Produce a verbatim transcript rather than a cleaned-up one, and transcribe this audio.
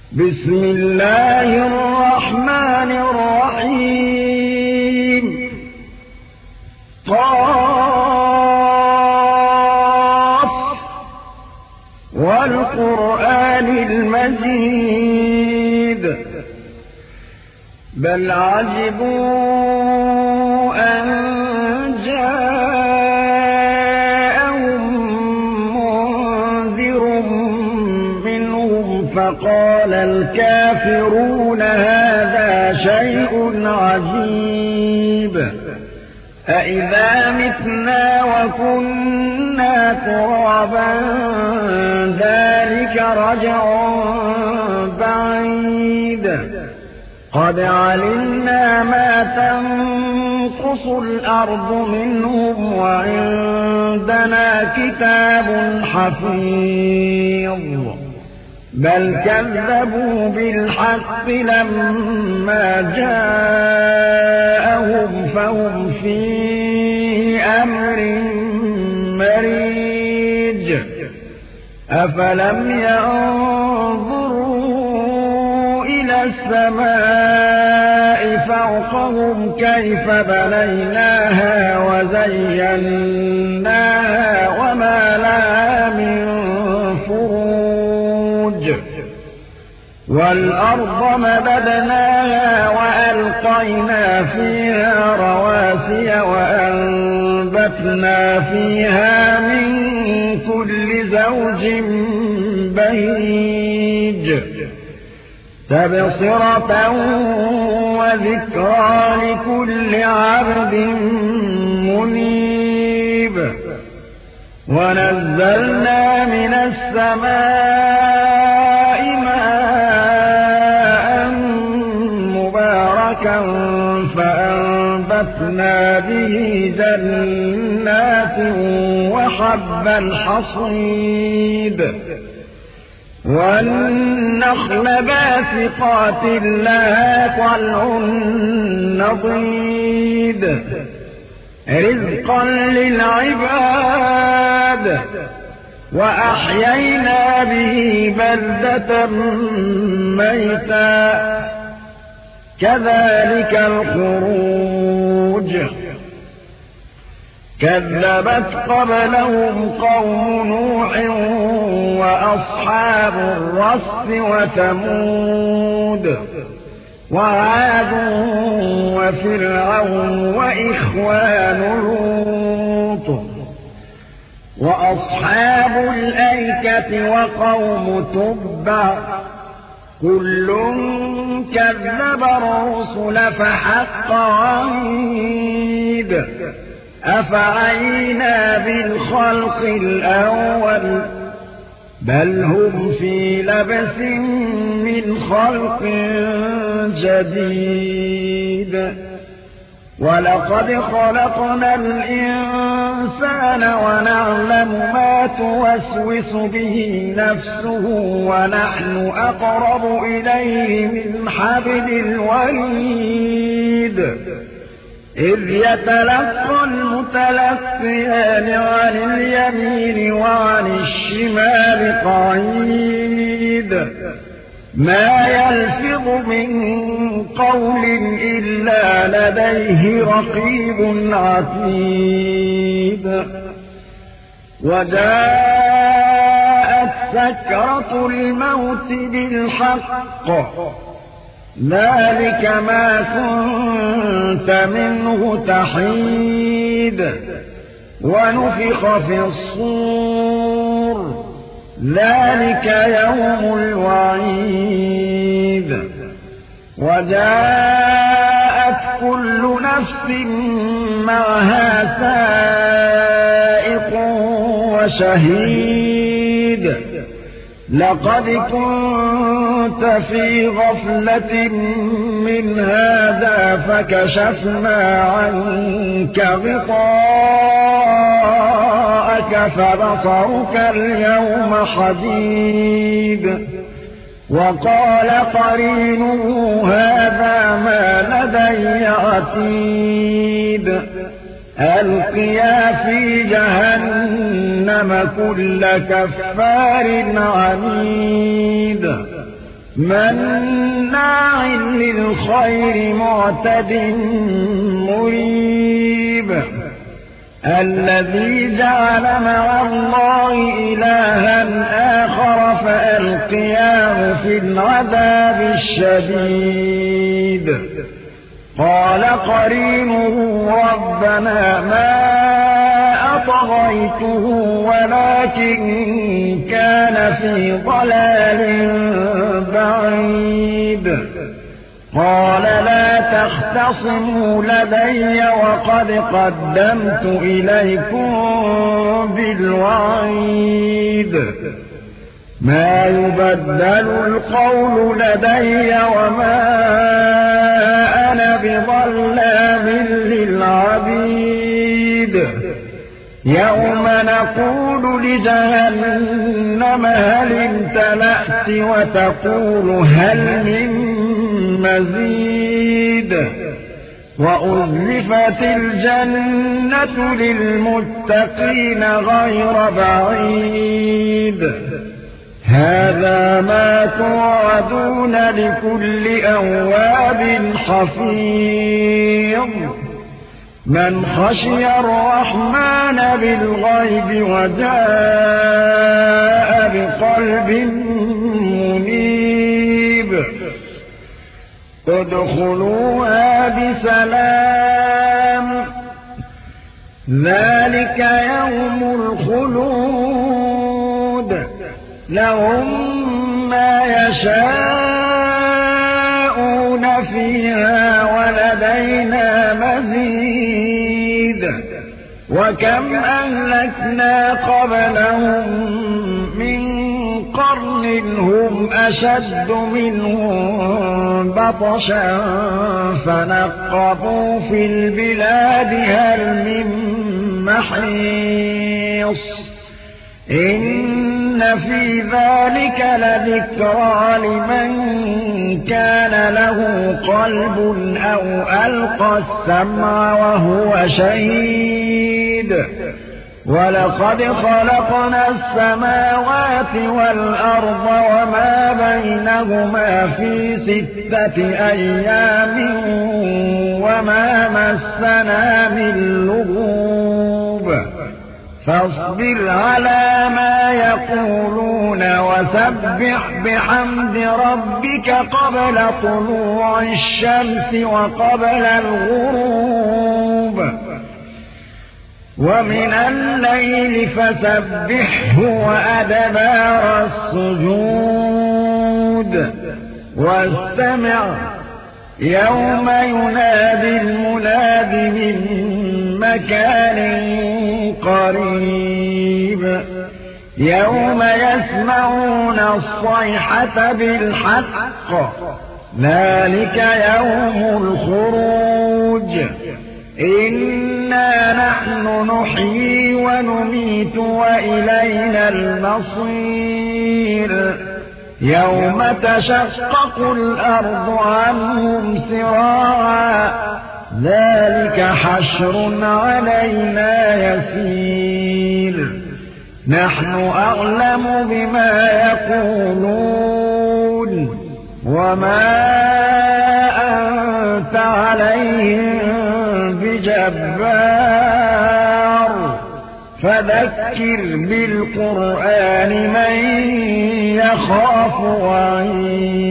بسم الله الرحمن الرحيم. قاف والقرآن المجيد بل عجبوا أن جاءهم منذر منهم فقال الكافرون هذا شيء عجيب أإذا متنا وكنا ترابا ذلك رجع بعيد قد علمنا ما تنقص الأرض منهم وعندنا كتاب حفيظ بل كذبوا بالحق لما جاءهم فهم في أمر مريج أفلم ينظروا إلى السماء فوقهم كيف بنيناها وزيناها وما لها من فروج والأرض مددناها وألقينا فيها رواسي وأنبتنا فيها من كل زوج بهيج تبصرة وذكرى لكل عبد منيب ونزلنا من السماء ماء مباركا فأنبتنا به جنات وحب الحصيد والنخل باسقات لها طلع نضيد رزقا للعباد وأحيينا به بلدة ميتا كذلك الخروج كذبت قبلهم قوم نوح وأصحاب الرس وثمود وعاد وفرعون وإخوان لوط وأصحاب الأيكة وقوم تبع كل كذب الرسل فحق وعيد أفعينا بالخلق الأول بل هم في لبس من خلق جديد ولقد خلقنا الإنسان ونعلم ما توسوس به نفسه ونحن أقرب إليه من حبل الوريد إذ يتلقى المتلقيان عن اليمين وعن الشمال قعيد ما يلفظ من قول إلا لديه رقيب عتيد وجاءت سكرة الموت بالحق ذلك ما كنت منه تحيد ونفخ في الصور ذلك يوم الوعيد وجاءت كل نفس معها سائق وشهيد لقد كنت في غفلة من هذا فكشفنا عنك غطاءك فبصرك اليوم حديد وقال قرينه هذا ما لدي عتيد ألقيا في جهنم كل كفار عنيد مناع للخير معتد مريب الذي جعل مع الله إلها آخر فألقياه في العذاب الشديد قال قرينه ربنا ما أطغيته ولكن كان في ضلال بعيد قال لا تختصموا لدي وقد قدمت إليكم بالوعيد ما يبدل القول لدي وما أنا بظلام للعبيد يوم نقول لجهنم هل امتلأت وتقول هل من مزيد وأزلفت الجنة للمتقين غير بعيد هذا ما توعدون لكل أواب حفيظ من خشي الرحمن بالغيب وجاء بقلب منيب ادخلوها بسلام ذلك يوم الخلود لهم ما يشاءون فيها ولدينا مزيد وكم أهلكنا قبلهم من قرن هم أشد منهم بطشا فنقبوا في البلاد هل من محيص إن في ذلك لذكرى لمن كان له قلب أو ألقى السمع وهو شهيد ولقد خلقنا السماوات والأرض وما بينهما في ستة أيام وما مسنا من لغوب فاصبر على ما يقولون وسبح بحمد ربك قبل طلوع الشمس وقبل الغروب ومن الليل فسبحه وأدبار السجود واستمع يوم ينادي المناد من مكان قريب يوم يسمعون الصيحة بالحق ذلك يوم الخروج إنا نحن نحيي ونميت وإلينا المصير يوم تشقق الأرض عنهم سراعا ذلك حشر علينا يسير نحن أعلم بما يقولون وما أنت عليهم بجبار فذكر بالقرآن من يخاف وعيد